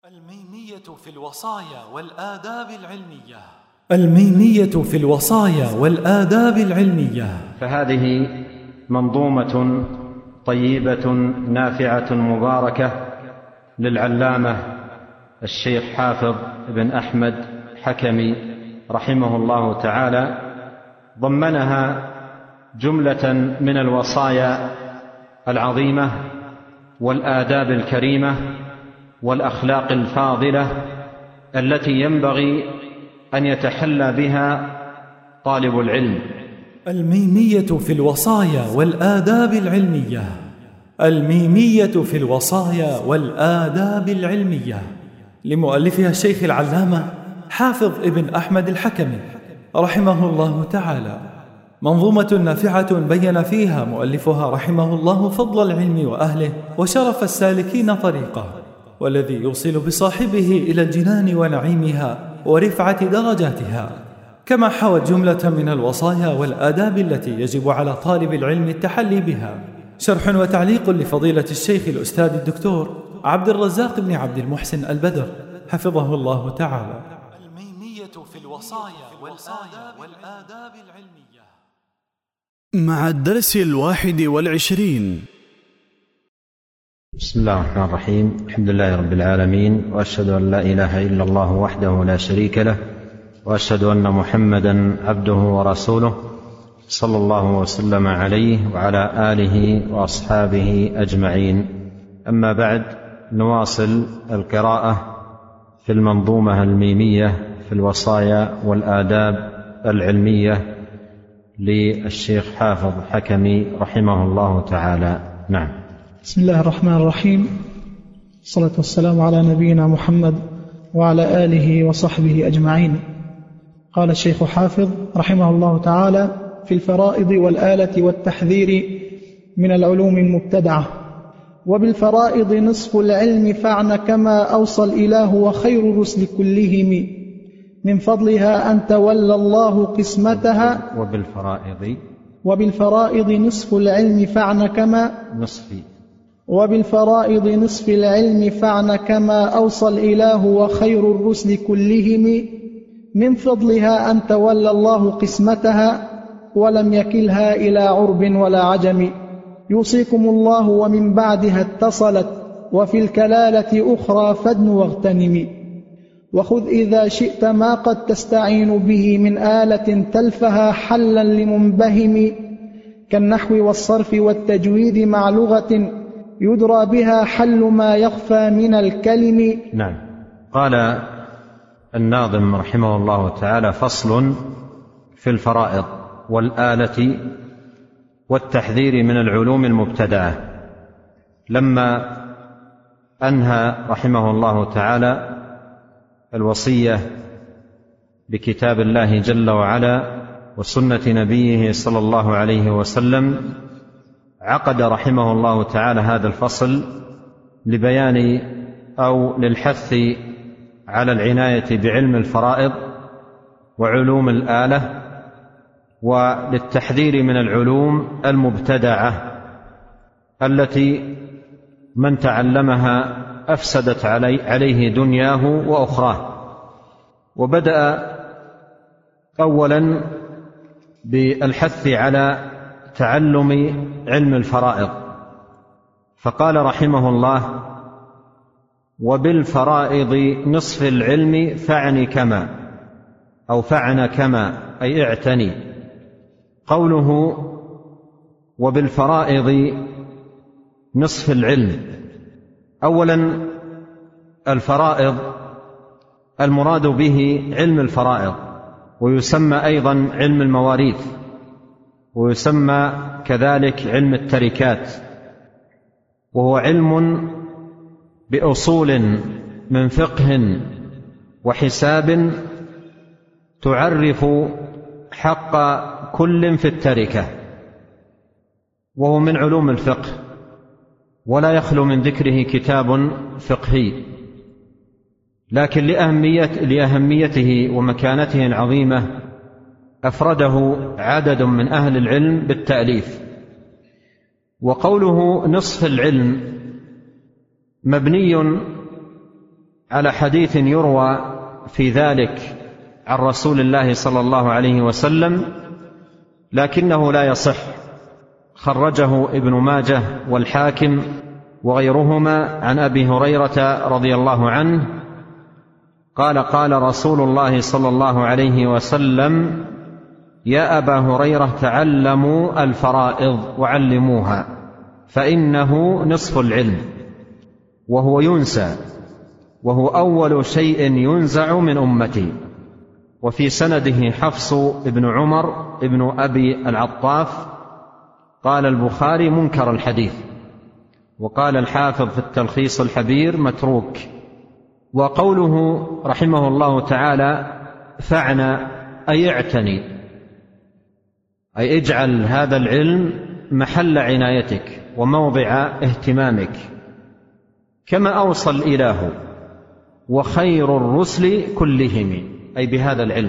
الميمية في الوصايا والآداب العلمية. الميمية في الوصايا والآداب العلمية. فهذه منظومة طيبة نافعة مباركة للعلامة الشيخ حافظ بن أحمد حكمي رحمه الله تعالى، ضمنها جملة من الوصايا العظيمة والآداب الكريمة والأخلاق الفاضلة التي ينبغي أن يتحلى بها طالب العلم. الميمية في الوصايا والآداب العلمية. الميمية في الوصايا والآداب العلمية لمؤلفها الشيخ العلامة حافظ ابن أحمد الحكمي رحمه الله تعالى، منظومة نافعة بين فيها مؤلفها رحمه الله فضل العلم وأهله وشرف السالكين طريقه، والذي يوصل بصاحبه إلى الجنان ونعيمها ورفعة درجاتها، كما حوت جملة من الوصايا والآداب التي يجب على طالب العلم التحلي بها. شرح وتعليق لفضيلة الشيخ الأستاذ الدكتور عبد الرزاق بن عبد المحسن البدر حفظه الله تعالى. الميمية في الوصايا والآداب العلمية. مع الدرس 21. بسم الله الرحمن الرحيم. الحمد لله رب العالمين، وأشهد أن لا إله إلا الله وحده لا شريك له، وأشهد أن محمدا عبده ورسوله صلى الله وسلم عليه وعلى آله وأصحابه أجمعين. أما بعد، نواصل القراءة في المنظومة الميمية في الوصايا والآداب العلمية للشيخ حافظ حكمي رحمه الله تعالى. نعم. بسم الله الرحمن الرحيم، الصلاة والسلام على نبينا محمد وعلى آله وصحبه أجمعين. قال الشيخ حافظ رحمه الله تعالى: في الفرائض والآلة والتحذير من العلوم المبتدعة. وبالفرائض نصف العلم فاعن كما أوصى الإله وخير الرسل كلهم، من فضلها أن تولى الله قسمتها. وبالفرائض نصف العلم فاعن كما وبالفرائض نصف العلم فاعن كما أوصى الإله وخير الرسل كلهم، من فضلها أن تولى الله قسمتها ولم يكلها إلى عرب ولا عجم. يوصيكم الله ومن بعدها اتصلت، وفي الكلالة أخرى فادن واغتنم. وخذ إذا شئت ما قد تستعين به من آلة تلفها حلا لمنبهم، كالنحو والصرف والتجويد مع لغة يدرى بها حل ما يخفى من الكلم. نعم. قال الناظم رحمه الله تعالى: فصل في الفرائض والآلة والتحذير من العلوم المبتدعة. لما أنهى رحمه الله تعالى الوصية بكتاب الله جل وعلا وسنة نبيه صلى الله عليه وسلم، عقد رحمه الله تعالى هذا الفصل لبيان أو للحث على العناية بعلم الفرائض وعلوم الآلة، وللتحذير من العلوم المبتدعة التي من تعلمها أفسدت عليه دنياه وأخراه. وبدأ أولا بالحث على تعلم علم الفرائض، فقال رحمه الله: وبالفرائض نصف العلم فاعن كما، أو فاعن كما أي اعتني. قوله وبالفرائض نصف العلم، أولا الفرائض المراد به علم الفرائض، ويسمى أيضا علم المواريث، ويسمى كذلك علم التركات، وهو علم بأصول من فقه وحساب تعرف حق كل في التركة، وهو من علوم الفقه، ولا يخلو من ذكره كتاب فقهي، لكن لأهميته ومكانته العظيمة أفرده عدد من أهل العلم بالتأليف. وقوله نصف العلم مبني على حديث يروى في ذلك عن رسول الله صلى الله عليه وسلم لكنه لا يصح، خرجه ابن ماجه والحاكم وغيرهما عن أبي هريرة رضي الله عنه قال: قال رسول الله صلى الله عليه وسلم: يا أبا هريرة تعلموا الفرائض وعلموها فإنه نصف العلم وهو ينسى وهو أول شيء ينزع من أمتي. وفي سنده حفص بن عمر بن أبي العطاف. قال البخاري: منكر الحديث. وقال الحافظ في التلخيص الحبير: متروك. وقوله رحمه الله تعالى: فاعنى أي اعتني، أي اجعل هذا العلم محل عنايتك وموضع اهتمامك، كما أوصى الإله وخير الرسل كلهم، أي بهذا العلم.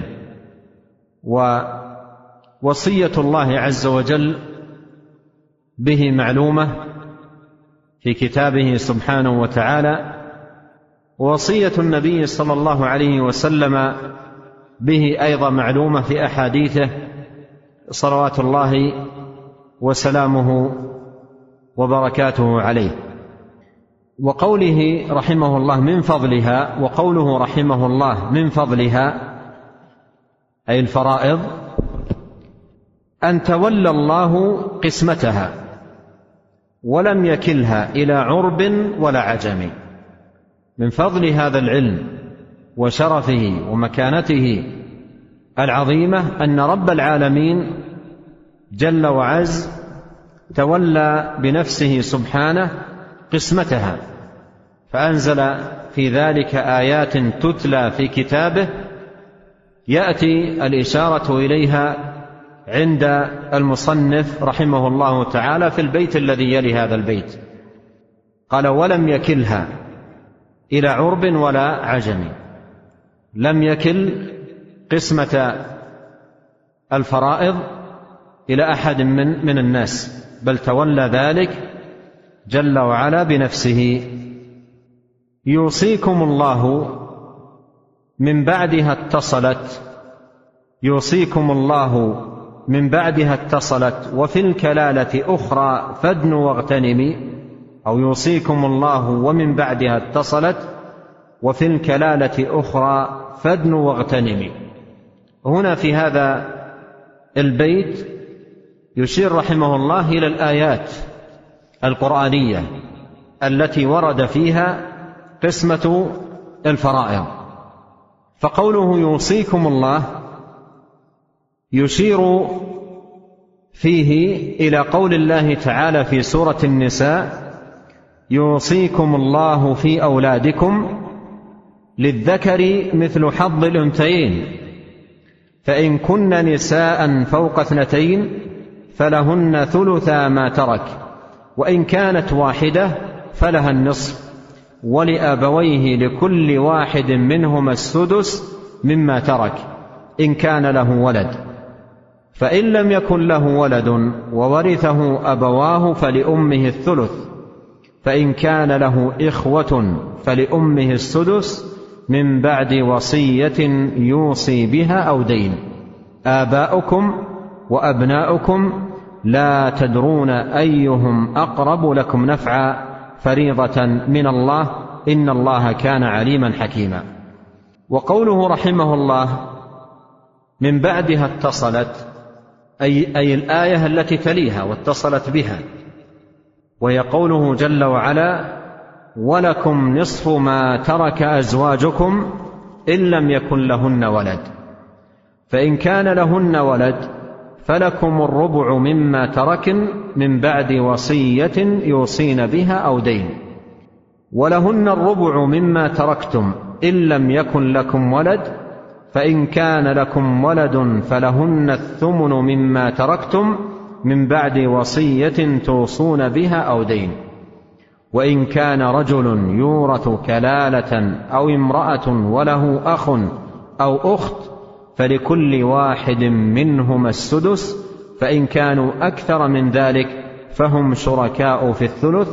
ووصية الله عز وجل به معلومة في كتابه سبحانه وتعالى، ووصية النبي صلى الله عليه وسلم به أيضا معلومة في أحاديثه صلوات الله وسلامه وبركاته عليه. وقوله رحمه الله من فضلها، وقوله رحمه الله من فضلها أي الفرائض، أن تولى الله قسمتها ولم يكلها إلى عرب ولا عجم. من فضل هذا العلم وشرفه ومكانته العظيمة أن رب العالمين جل وعز تولى بنفسه سبحانه قسمتها، فأنزل في ذلك آيات تتلى في كتابه يأتي الإشارة إليها عند المصنف رحمه الله تعالى في البيت الذي يلي هذا البيت. قال: ولم يكلها إلى عرب ولا عجم. لم يكل قسمة الفرائض إلى أحد من الناس، بل تولى ذلك جل وعلا بنفسه. يوصيكم الله من بعدها اتصلت، يوصيكم الله من بعدها اتصلت وفي الكلالة أخرى فادنوا واغتنمي، أو يوصيكم الله ومن بعدها اتصلت وفي الكلالة أخرى فادنوا واغتنمي. هنا في هذا البيت يشير رحمه الله إلى الآيات القرآنية التي ورد فيها قسمة الفرائض. فقوله يوصيكم الله يشير فيه إلى قول الله تعالى في سورة النساء: يوصيكم الله في أولادكم للذكر مثل حظ الأنثيين، فإن كن نساء فوق 2 فلهن ثلثا ما ترك، وإن كانت واحدة فلها النصف، ولأبويه لكل واحد منهما السدس مما ترك إن كان له ولد، فإن لم يكن له ولد وورثه أبواه فلأمه الثلث، فإن كان له إخوة فلأمه السدس من بعد وصية يوصي بها أو دين. آباؤكم وأبناؤكم لا تدرون أيهم أقرب لكم نفعا فريضة من الله إن الله كان عليما حكيما. وقوله رحمه الله من بعدها اتصلت، أي الآية التي تليها واتصلت بها، وهي قوله جل وعلا: ولكم نصف ما ترك أزواجكم إن لم يكن لهن ولد، فإن كان لهن ولد فلكم الربع مما تركن من بعد وصية يوصين بها أو دين، ولهن الربع مما تركتم إن لم يكن لكم ولد، فإن كان لكم ولد فلهن الثمن مما تركتم من بعد وصية توصون بها أو دين، وإن كان رجل يورث كلالة أو امرأة وله أخ أو أخت فلكل واحد منهما السدس، فإن كانوا أكثر من ذلك فهم شركاء في الثلث،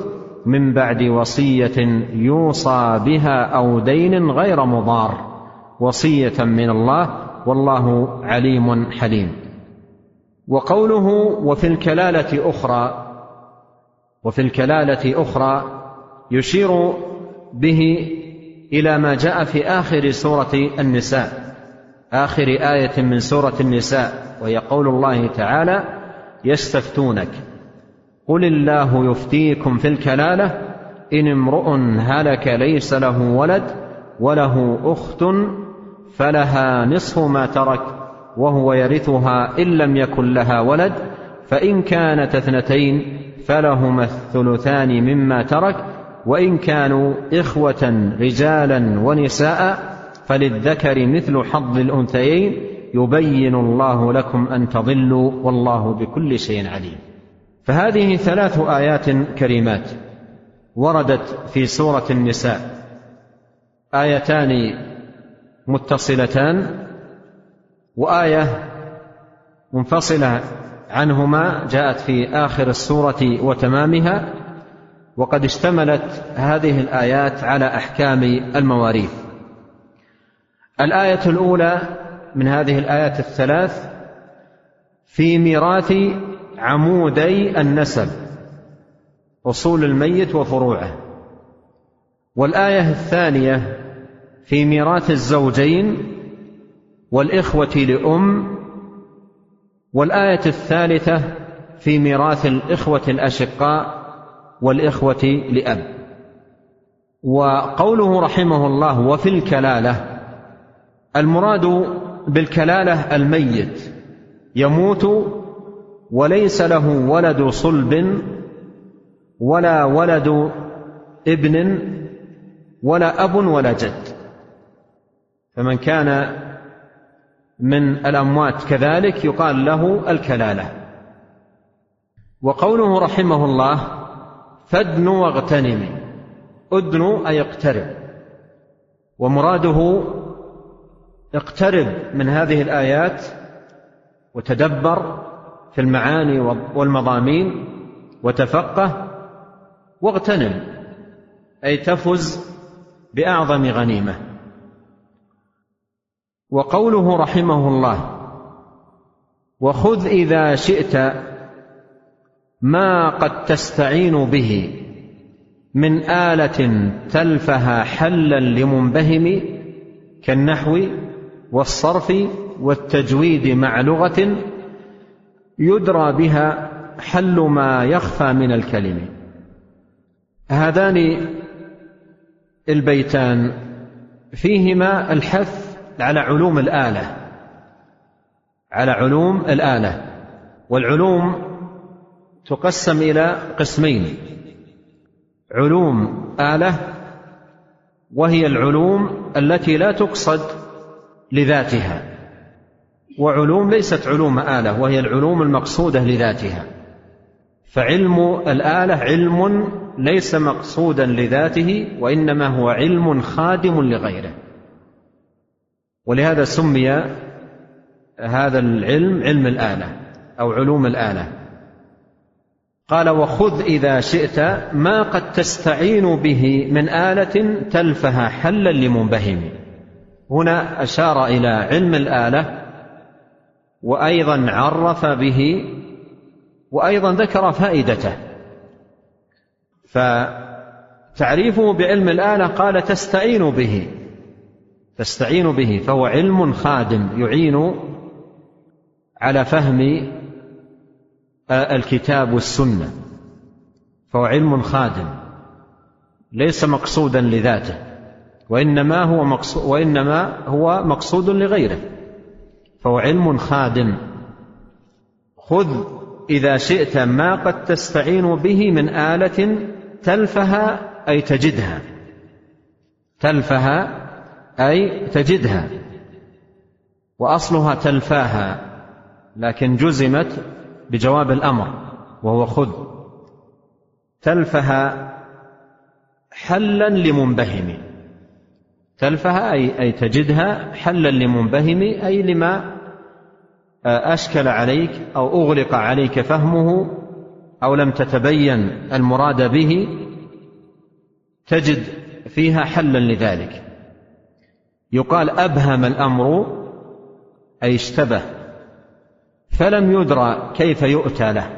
من بعد وصية يوصى بها أو دين غير مضار، وصية من الله والله عليم حليم. وقوله وفي الكلالة أخرى يشير به إلى ما جاء في آخر سورة النساء، آخر آية من سورة النساء، وهي قول الله تعالى: يستفتونك قل الله يفتيكم في الكلالة إن امرؤ هلك ليس له ولد وله أخت فلها نصف ما ترك وهو يرثها إن لم يكن لها ولد، فإن كانت اثنتين فلهما الثلثان مما ترك، وإن كانوا إخوة رجالا ونساء فللذكر مثل حظ الأنثيين يبين الله لكم أن تضلوا والله بكل شيء عليم. فهذه 3 آيات كريمات وردت في سورة النساء، آيتان متصلتان وآية منفصلة عنهما جاءت في آخر السورة وتمامها، وقد اشتملت هذه الآيات على أحكام المواريث. الآية الأولى من هذه الآيات الثلاث في ميراث عمودي النسب، أصول الميت وفروعه. والآية الثانية في ميراث الزوجين والإخوة لأم. والآية الثالثة في ميراث الإخوة الأشقاء والإخوة لأب. وقوله رحمه الله وفي الكلالة، المراد بالكلالة الميت يموت وليس له ولد صلب ولا ولد ابن ولا أب ولا جد، فمن كان من الأموات كذلك يقال له الكلالة. وقوله رحمه الله فادن واغتنم، أدن أي اقترب، ومراده اقترب من هذه الآيات وتدبر في المعاني والمضامين وتفقه، واغتنم أي تفز بأعظم غنيمة. وقوله رحمه الله وخذ إذا شئت ما قد تستعين به من آلة تلفها حلا لمنبهم كالنحو والصرف والتجويد مع لغة يدرى بها حل ما يخفى من الكلم. هذان البيتان فيهما الحث على علوم الآلة، على علوم الآلة. والعلوم تقسم إلى قسمين: علوم آلة وهي العلوم التي لا تقصد لذاتها، وعلوم ليست علوم آلة وهي العلوم المقصودة لذاتها. فعلم الآلة علم ليس مقصودا لذاته، وإنما هو علم خادم لغيره، ولهذا سمي هذا العلم علم الآلة أو علوم الآلة. قال وخذ إذا شئت ما قد تستعين به من آلة تلفها حلا لمنبهم. هنا أشار إلى علم الآلة، وأيضا عرف به، وأيضا ذكر فائدته. فتعريفه بعلم الآلة قال تستعين به، فهو علم خادم يعين على فهم الكتاب والسنة، فهو علم خادم ليس مقصودا لذاته، وإنما هو مقصود لغيره، فهو علم خادم. خذ إذا شئت ما قد تستعين به من آلة تلفها أي تجدها، تلفها أي تجدها، وأصلها تلفاها لكن جزمت بجواب الأمر وهو خذ. تلفها حلا لمنبهم، تلفها أي تجدها حلا لمنبهم أي لما أشكل عليك أو أغلق عليك فهمه أو لم تتبين المراد به تجد فيها حلا لذلك. يقال أبهم الأمر أي اشتبه، فلم يدرى كيف يؤتى له.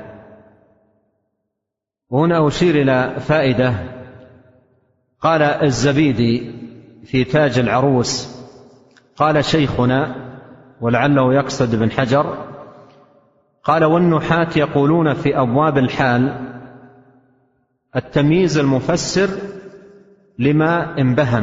وهنا أشير إلى فائدة. قال الزبيدي في تاج العروس، قال شيخنا ولعله يقصد ابن حجر، قال: والنحاة يقولون في أبواب الحال التمييز المفسر لما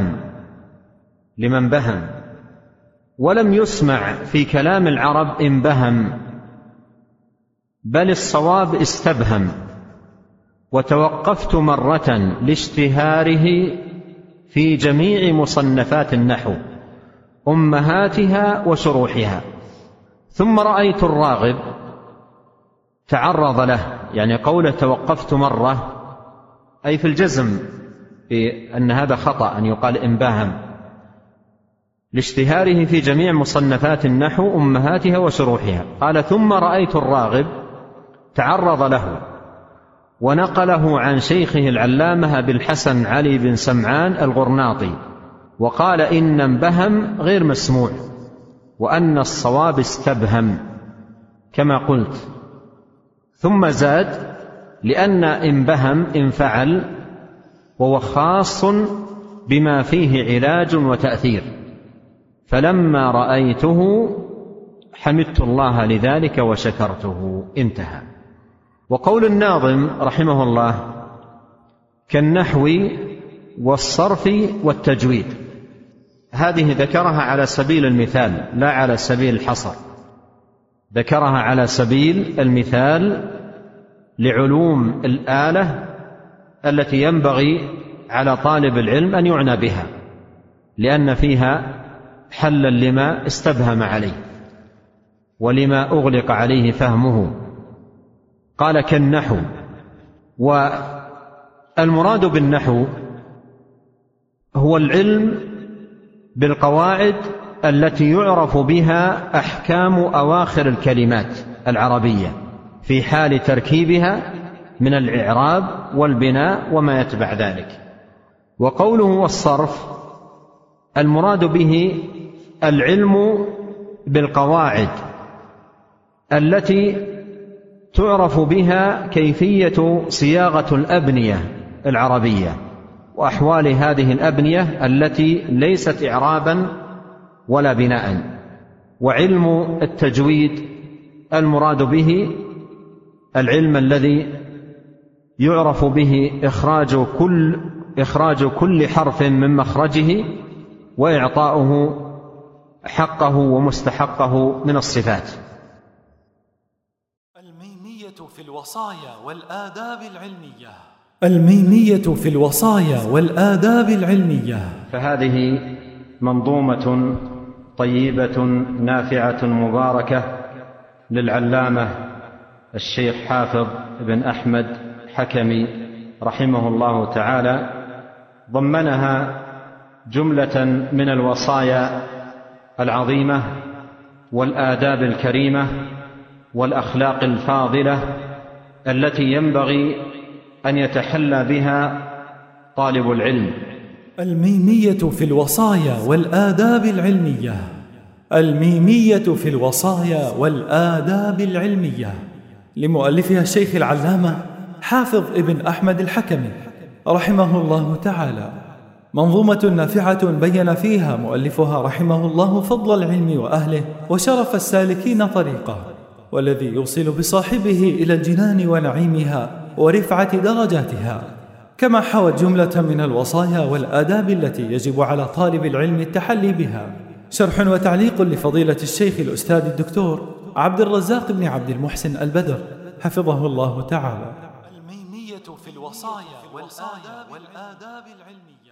انبهم، ولم يسمع في كلام العرب انبهم، بل الصواب استبهم. وتوقفت مرة لاشتهاره في جميع مصنفات النحو أمهاتها وشروحها، ثم رأيت الراغب تعرض له. يعني قوله توقفت مرة أي في الجزم بأن هذا خطأ أن يقال انبهم، لاشتهاره في جميع مصنفات النحو أمهاتها وشروحها. قال: ثم رأيت الراغب تعرض له ونقله عن شيخه العلامة أبي الحسن علي بن سمعان الغرناطي، وقال إن انبهم غير مسموع، وأن الصواب استبهم كما قلت. ثم زاد: لأن انبهم انفعل، وهو خاص بما فيه علاج وتأثير، فلما رأيته حمدت الله لذلك وشكرته. انتهى. وقول الناظم رحمه الله: كالنحو والصرف والتجويد، هذه ذكرها على سبيل المثال لا على سبيل الحصر، ذكرها على سبيل المثال لعلوم الآلة التي ينبغي على طالب العلم أن يعنى بها، لأن فيها حلا لما استبهم عليه ولما أغلق عليه فهمه. قال: كالنحو. والمراد بالنحو هو العلم بالقواعد التي يعرف بها أحكام أواخر الكلمات العربية في حال تركيبها من الإعراب والبناء وما يتبع ذلك. وقوله والصرف المراد به العلم بالقواعد التي تعرف بها كيفية صياغة الأبنية العربية وأحوال هذه الأبنية التي ليست إعرابا ولا بناء. وعلم التجويد المراد به العلم الذي يعرف به إخراج كل حرف من مخرجه وإعطاؤه حقه ومستحقه من الصفات. الميمية في الوصايا والآداب العلمية. الميمية في الوصايا والآداب العلمية. فهذه منظومة طيبة نافعة مباركة للعلامة الشيخ حافظ بن أحمد حكمي رحمه الله تعالى، ضمنها جملة من الوصايا العظيمة والآداب الكريمة والأخلاق الفاضلة التي ينبغي أن يتحلى بها طالب العلم. الميمية في الوصايا والآداب العلمية. الميمية في الوصايا والآداب العلمية لمؤلفها الشيخ العلامة حافظ ابن أحمد الحكمي رحمه الله تعالى، منظومة نافعة بين فيها مؤلفها رحمه الله فضل العلم وأهله وشرف السالكين طريقه، والذي يوصل بصاحبه إلى الجنان ونعيمها ورفعة درجاتها، كما حوت جملة من الوصايا والآداب التي يجب على طالب العلم التحلي بها. شرح وتعليق لفضيلة الشيخ الأستاذ الدكتور عبد الرزاق بن عبد المحسن البدر حفظه الله تعالى. الميمية في الوصايا والآداب العلمية.